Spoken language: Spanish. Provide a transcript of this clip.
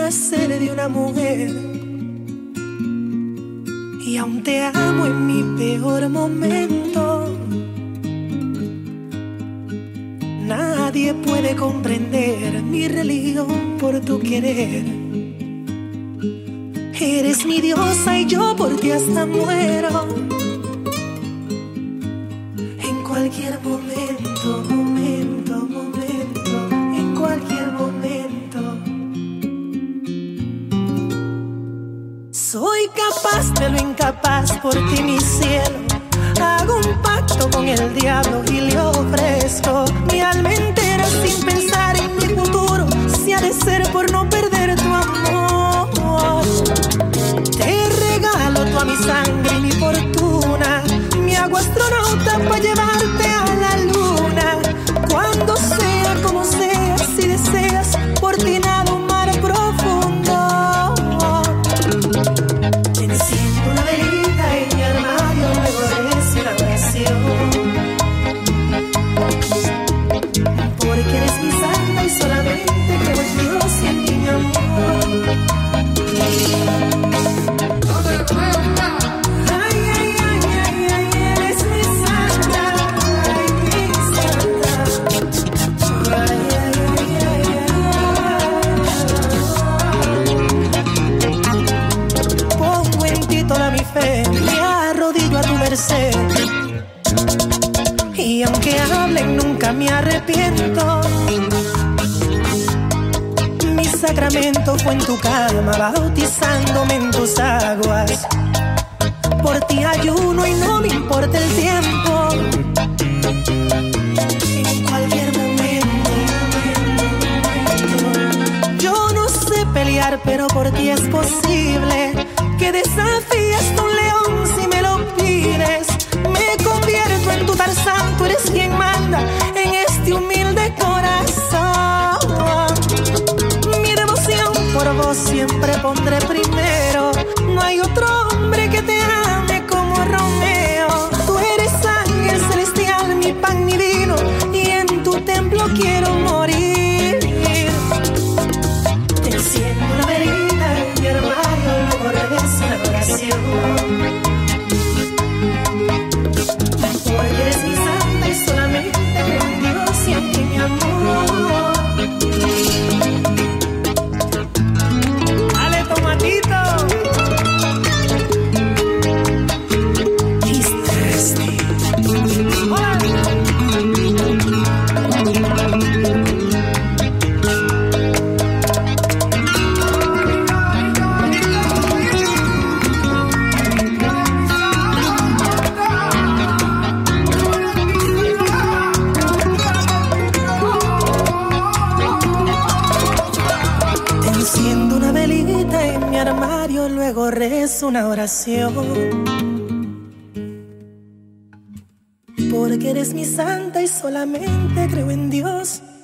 nacer de una mujer. Y aún te amo en mi peor momento. Nadie puede comprender mi religión por tu querer. Eres mi diosa y yo por ti hasta muero. En cualquier momento, en cualquier momento. Soy capaz de lo incapaz por ti, mi cielo. Hago un pacto con el diablo y le ofrezco mi alma entera sin pensar en mi futuro. Si ha de ser por no perder tu amor, te regalo toda mi sangre y mi fortuna. Me hago astronauta para llevarte a la luna. Cuando sea, como sea, si deseas, por ti nado un mar profundo. Enciendo una velita en mi armario, luego rezo una oración. Porque eres mi santa y solamente creo en Dios y en mi amor. Me arrodillo a tu merced. Y aunque hablen nunca me arrepiento. Mi sacramento fue en tu cama, bautizándome en tus aguas. Por ti ayuno y no me importa el tiempo. En cualquier momento. Yo no sé pelear, pero por ti es posible. Que desafías a un león si me lo pides. Me convierto en tu Tarzán, tú eres quien manda en este humilde corazón. Mi devoción por vos siempre pondré primero. No hay otro hombre que te ame como Romeo. Tú eres ángel celestial, mi pan, mi vino, y en tu templo quiero morir. Te enciendo una velita en mi armario, luego rezo una oración. Porque eres mi santa y solamente creo en Dios y en ti, mi amor. Dale, tomatito. He's thirsty. Hola. Enciendo una velita en mi armario, luego rezo una oración. Porque eres mi santa y solamente creo en Dios